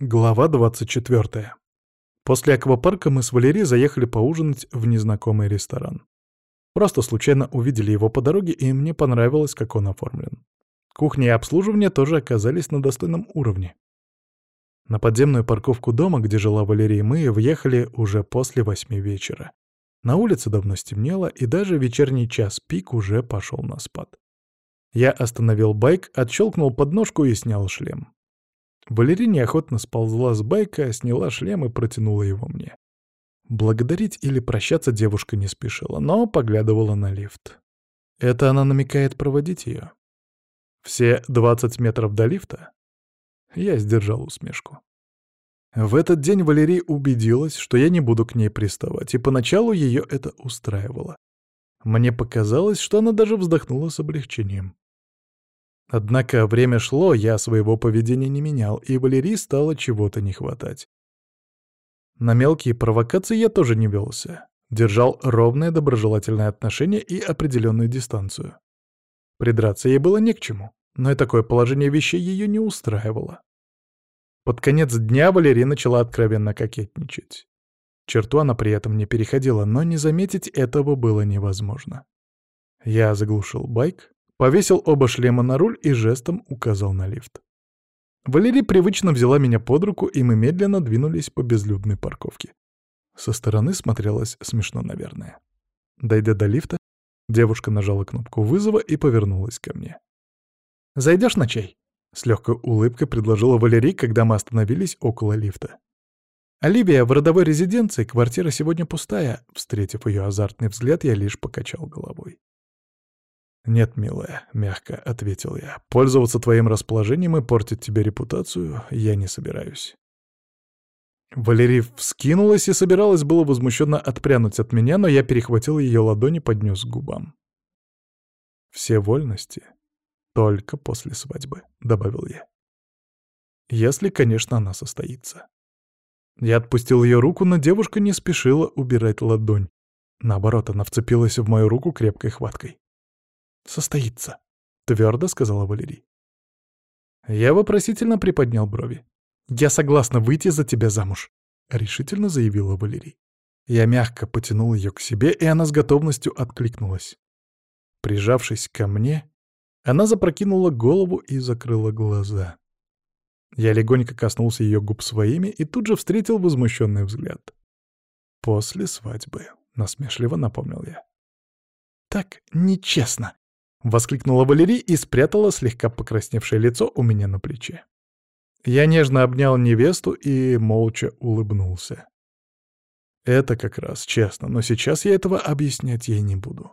Глава 24. После аквапарка мы с Валерией заехали поужинать в незнакомый ресторан. Просто случайно увидели его по дороге, и мне понравилось, как он оформлен. Кухня и обслуживание тоже оказались на достойном уровне. На подземную парковку дома, где жила Валерия, мы въехали уже после 8 вечера. На улице давно стемнело, и даже вечерний час пик уже пошел на спад. Я остановил байк, отщелкнул подножку и снял шлем. Валерия неохотно сползла с байка, сняла шлем и протянула его мне. Благодарить или прощаться девушка не спешила, но поглядывала на лифт. Это она намекает проводить ее? Все 20 метров до лифта? Я сдержал усмешку. В этот день Валерия убедилась, что я не буду к ней приставать, и поначалу ее это устраивало. Мне показалось, что она даже вздохнула с облегчением. Однако время шло, я своего поведения не менял, и Валерии стало чего-то не хватать. На мелкие провокации я тоже не велся. Держал ровное доброжелательное отношение и определенную дистанцию. Придраться ей было не к чему, но и такое положение вещей ее не устраивало. Под конец дня Валерия начала откровенно кокетничать. Черту она при этом не переходила, но не заметить этого было невозможно. Я заглушил байк, повесил оба шлема на руль и жестом указал на лифт. Валерия привычно взяла меня под руку, и мы медленно двинулись по безлюдной парковке. Со стороны смотрелось смешно, наверное. Дойдя до лифта, девушка нажала кнопку вызова и повернулась ко мне. «Зайдешь на чай?» — с легкой улыбкой предложила Валерия, когда мы остановились около лифта. «Оливия в родовой резиденции, квартира сегодня пустая». Встретив ее азартный взгляд, я лишь покачал головой. «Нет, милая», — мягко ответил я, — «пользоваться твоим расположением и портить тебе репутацию я не собираюсь». Валерия вскинулась и собиралась было возмущенно отпрянуть от меня, но я перехватил ее ладони и поднес к губам. «Все вольности только после свадьбы», — добавил я. «Если, конечно, она состоится». Я отпустил ее руку, но девушка не спешила убирать ладонь. Наоборот, она вцепилась в мою руку крепкой хваткой. «Состоится», — твердо сказала Валерия. Я вопросительно приподнял брови. «Я согласна выйти за тебя замуж», — решительно заявила Валерия. Я мягко потянул ее к себе, и она с готовностью откликнулась. Прижавшись ко мне, она запрокинула голову и закрыла глаза. Я легонько коснулся ее губ своими и тут же встретил возмущенный взгляд. «После свадьбы», — насмешливо напомнил я. «Так нечестно», — воскликнула Валерия и спрятала слегка покрасневшее лицо у меня на плече. Я нежно обнял невесту и молча улыбнулся. Это как раз честно, но сейчас я этого объяснять ей не буду.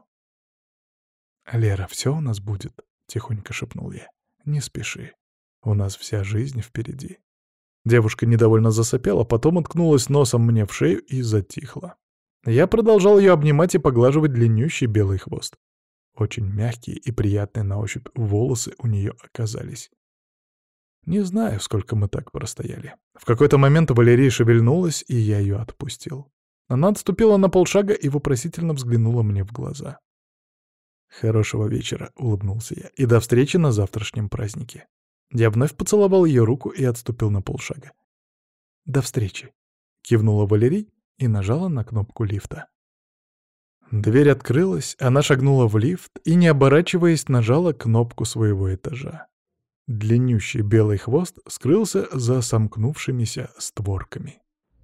«Лера, все у нас будет», — тихонько шепнул я. «Не спеши. У нас вся жизнь впереди». Девушка недовольно засопела, потом уткнулась носом мне в шею и затихла. Я продолжал ее обнимать и поглаживать длиннющий белый хвост. Очень мягкие и приятные на ощупь волосы у нее оказались. Не знаю, сколько мы так простояли. В какой-то момент Валерия шевельнулась, и я ее отпустил. Она отступила на полшага и вопросительно взглянула мне в глаза. «Хорошего вечера», — улыбнулся я, — «и до встречи на завтрашнем празднике». Я вновь поцеловал ее руку и отступил на полшага. «До встречи», — кивнула Валерия и нажала на кнопку лифта. Дверь открылась, она шагнула в лифт и, не оборачиваясь, нажала кнопку своего этажа. Длиннющий белый хвост скрылся за сомкнувшимися створками.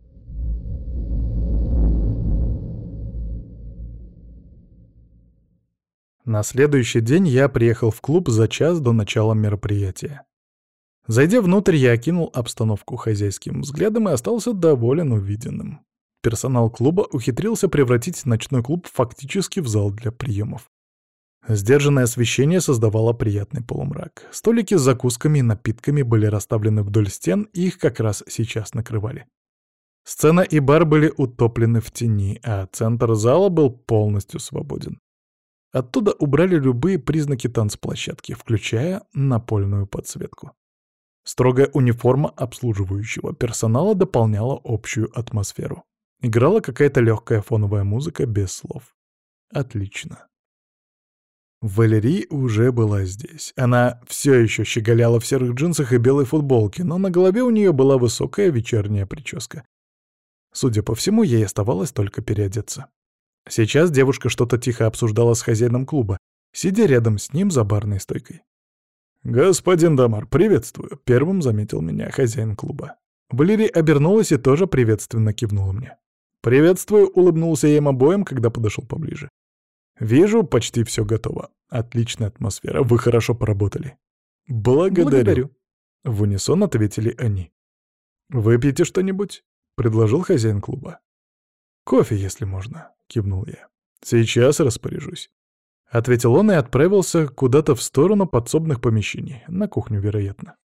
На следующий день я приехал в клуб за час до начала мероприятия. Зайдя внутрь, я окинул обстановку хозяйским взглядом и остался доволен увиденным. Персонал клуба ухитрился превратить ночной клуб фактически в зал для приемов. Сдержанное освещение создавало приятный полумрак. Столики с закусками и напитками были расставлены вдоль стен, и их как раз сейчас накрывали. Сцена и бар были утоплены в тени, а центр зала был полностью свободен. Оттуда убрали любые признаки танцплощадки, включая напольную подсветку. Строгая униформа обслуживающего персонала дополняла общую атмосферу. Играла какая-то легкая фоновая музыка без слов. Отлично. Валерий уже была здесь. Она все еще щеголяла в серых джинсах и белой футболке, но на голове у нее была высокая вечерняя прическа. Судя по всему, ей оставалось только переодеться. Сейчас девушка что-то тихо обсуждала с хозяином клуба, сидя рядом с ним за барной стойкой. «Господин Дамар, приветствую!» — первым заметил меня хозяин клуба. Валерий обернулась и тоже приветственно кивнула мне. «Приветствую!» — улыбнулся я им обоим, когда подошел поближе. «Вижу, почти все готово. Отличная атмосфера, вы хорошо поработали». «Благодарю!» — в унисон ответили они. «Выпьете что-нибудь?» — предложил хозяин клуба. «Кофе, если можно», — кивнул я. «Сейчас распоряжусь», — ответил он и отправился куда-то в сторону подсобных помещений, на кухню, вероятно.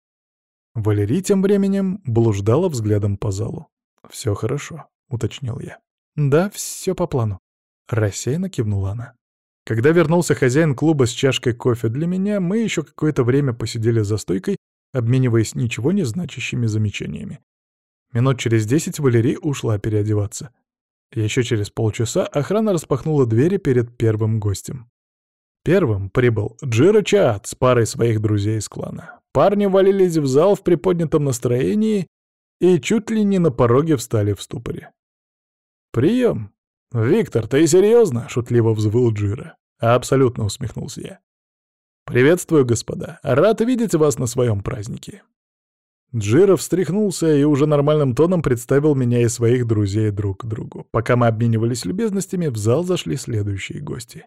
Валерий тем временем блуждала взглядом по залу. «Все хорошо», — уточнил я. «Да, все по плану», — рассеянно кивнула она. Когда вернулся хозяин клуба с чашкой кофе для меня, мы еще какое-то время посидели за стойкой, обмениваясь ничего не значащими замечаниями. Минут через 10 Валерий ушла переодеваться. Еще через полчаса охрана распахнула двери перед первым гостем. Первым прибыл Джиро Чаат с парой своих друзей из клана. Парни валились в зал в приподнятом настроении и чуть ли не на пороге встали в ступоре. «Прием! Виктор, ты серьезно?» — шутливо взвыл Джиро. «Абсолютно», — усмехнулся я. «Приветствую, господа. Рад видеть вас на своем празднике». Джиро встряхнулся и уже нормальным тоном представил меня и своих друзей друг другу. Пока мы обменивались любезностями, в зал зашли следующие гости.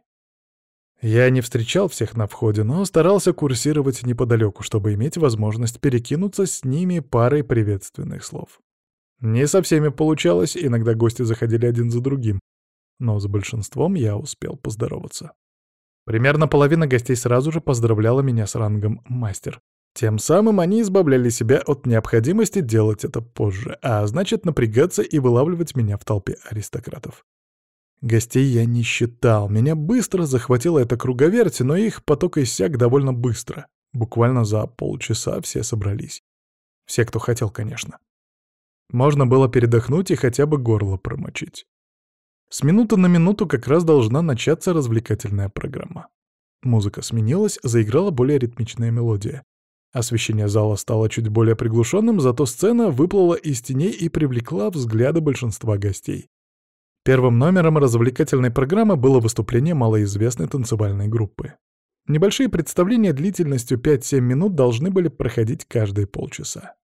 Я не встречал всех на входе, но старался курсировать неподалеку, чтобы иметь возможность перекинуться с ними парой приветственных слов. Не со всеми получалось, иногда гости заходили один за другим, но с большинством я успел поздороваться. Примерно половина гостей сразу же поздравляла меня с рангом «мастер». Тем самым они избавляли себя от необходимости делать это позже, а значит напрягаться и вылавливать меня в толпе аристократов. Гостей я не считал, меня быстро захватила эта круговерть, но их поток иссяк довольно быстро. Буквально за полчаса все собрались. Все, кто хотел, конечно. Можно было передохнуть и хотя бы горло промочить. С минуты на минуту как раз должна начаться развлекательная программа. Музыка сменилась, заиграла более ритмичная мелодия. Освещение зала стало чуть более приглушенным, зато сцена выплыла из теней и привлекла взгляды большинства гостей. Первым номером развлекательной программы было выступление малоизвестной танцевальной группы. Небольшие представления длительностью 5-7 минут должны были проходить каждые полчаса.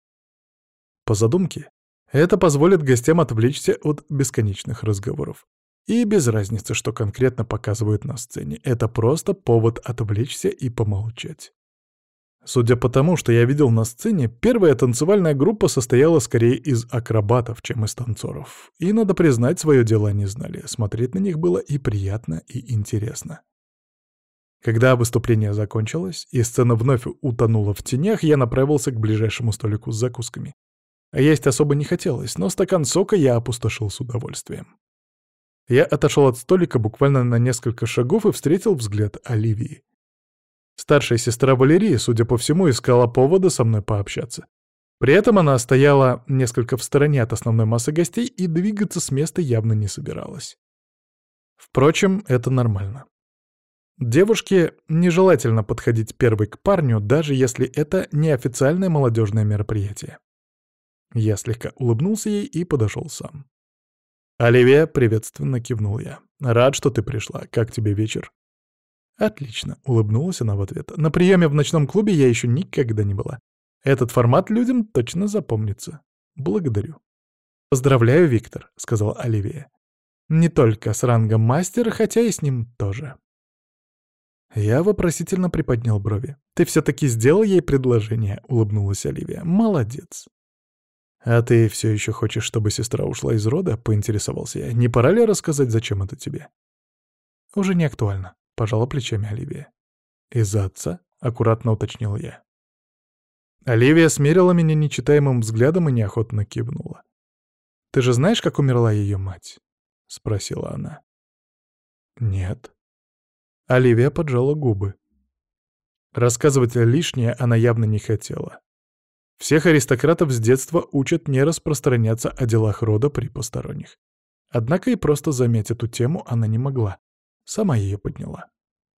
По задумке, это позволит гостям отвлечься от бесконечных разговоров. И без разницы, что конкретно показывают на сцене, это просто повод отвлечься и помолчать. Судя по тому, что я видел на сцене, первая танцевальная группа состояла скорее из акробатов, чем из танцоров. И, надо признать, свое дело они знали. Смотреть на них было и приятно, и интересно. Когда выступление закончилось, и сцена вновь утонула в тенях, я направился к ближайшему столику с закусками. А есть особо не хотелось, но стакан сока я опустошил с удовольствием. Я отошел от столика буквально на несколько шагов и встретил взгляд Оливии. Старшая сестра Валерии, судя по всему, искала повода со мной пообщаться. При этом она стояла несколько в стороне от основной массы гостей и двигаться с места явно не собиралась. Впрочем, это нормально. Девушке нежелательно подходить первой к парню, даже если это неофициальное молодежное мероприятие. Я слегка улыбнулся ей и подошел сам. «Оливия», — приветственно кивнул я. «Рад, что ты пришла. Как тебе вечер?» «Отлично», — улыбнулась она в ответ. «На приеме в ночном клубе я еще никогда не была. Этот формат людям точно запомнится. Благодарю». «Поздравляю, Виктор», — сказала Оливия. «Не только с рангом мастера, хотя и с ним тоже». Я вопросительно приподнял брови. «Ты все-таки сделал ей предложение», — улыбнулась Оливия. «Молодец». «А ты все еще хочешь, чтобы сестра ушла из рода?» — поинтересовался я. «Не пора ли рассказать, зачем это тебе?» «Уже не актуально», — пожала плечами Оливия. «Из-за отца?» — аккуратно уточнил я. Оливия смерила меня нечитаемым взглядом и неохотно кивнула. «Ты же знаешь, как умерла ее мать?» — спросила она. «Нет». Оливия поджала губы. Рассказывать лишнее она явно не хотела. Всех аристократов с детства учат не распространяться о делах рода при посторонних. Однако и просто замять эту тему она не могла. Сама ее подняла.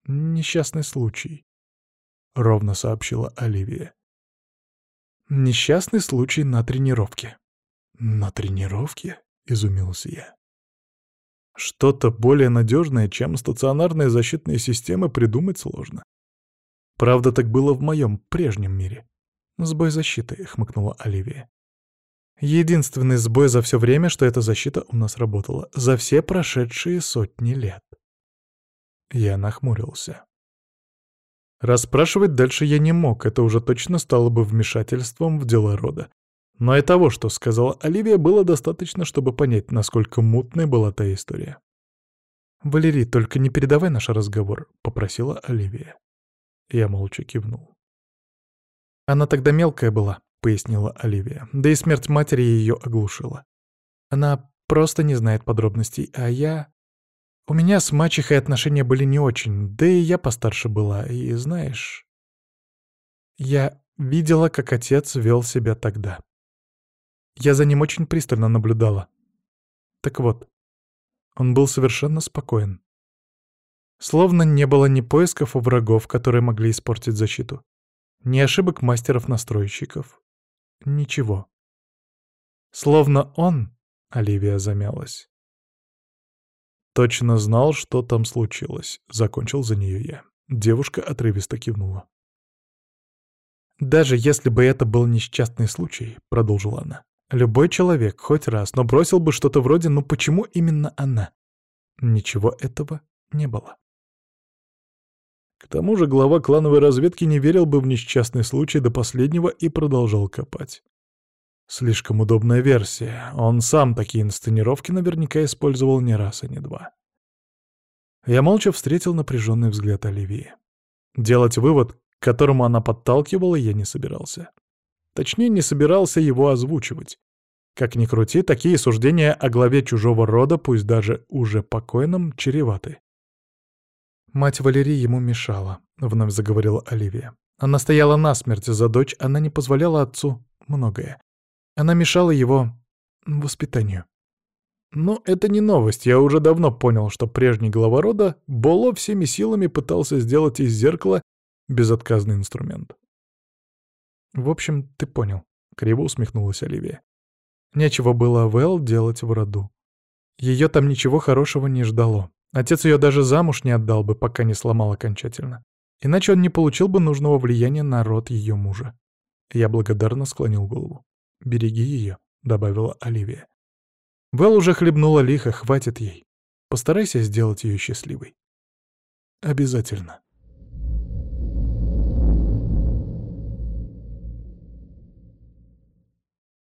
«Несчастный случай», — ровно сообщила Оливия. «Несчастный случай на тренировке». «На тренировке?» — изумился я. «Что-то более надежное, чем стационарные защитные системы, придумать сложно. Правда, так было в моем прежнем мире». «Сбой защиты», — хмыкнула Оливия. «Единственный сбой за все время, что эта защита у нас работала. За все прошедшие сотни лет». Я нахмурился. Расспрашивать дальше я не мог, это уже точно стало бы вмешательством в дела рода. Но и того, что сказала Оливия, было достаточно, чтобы понять, насколько мутной была та история. «Валерий, только не передавай наш разговор», — попросила Оливия. Я молча кивнул. «Она тогда мелкая была», — пояснила Оливия, «да и смерть матери ее оглушила. Она просто не знает подробностей, а я... У меня с мачехой отношения были не очень, да и я постарше была, и знаешь... Я видела, как отец вел себя тогда. Я за ним очень пристально наблюдала. Так вот, он был совершенно спокоен. Словно не было ни поисков у врагов, которые могли испортить защиту, ни ошибок мастеров-настройщиков. Ничего. Словно он, Оливия замялась, точно знал, что там случилось. Закончил за нее я. Девушка отрывисто кивнула. «Даже если бы это был несчастный случай», — продолжила она, — «любой человек хоть раз, но бросил бы что-то вроде «ну почему именно она?» Ничего этого не было. К тому же глава клановой разведки не верил бы в несчастный случай до последнего и продолжал копать. Слишком удобная версия. Он сам такие инсценировки наверняка использовал не раз и не два. Я молча встретил напряженный взгляд Оливии. Делать вывод, к которому она подталкивала, я не собирался. Точнее, не собирался его озвучивать. Как ни крути, такие суждения о главе чужого рода, пусть даже уже покойном, чреваты. «Мать Валерии ему мешала», — вновь заговорила Оливия. «Она стояла насмерть за дочь, она не позволяла отцу многое. Она мешала его воспитанию». Ну, это не новость, я уже давно понял, что прежний глава рода Боло всеми силами пытался сделать из зеркала безотказный инструмент. «В общем, ты понял», — криво усмехнулась Оливия. «Нечего было Вэл делать в роду. Ее там ничего хорошего не ждало. Отец ее даже замуж не отдал бы, пока не сломал окончательно. Иначе он не получил бы нужного влияния на род ее мужа». Я благодарно склонил голову. «Береги ее», — добавила Оливия. «Вэл уже хлебнула лихо, хватит ей. Постарайся сделать ее счастливой». «Обязательно»,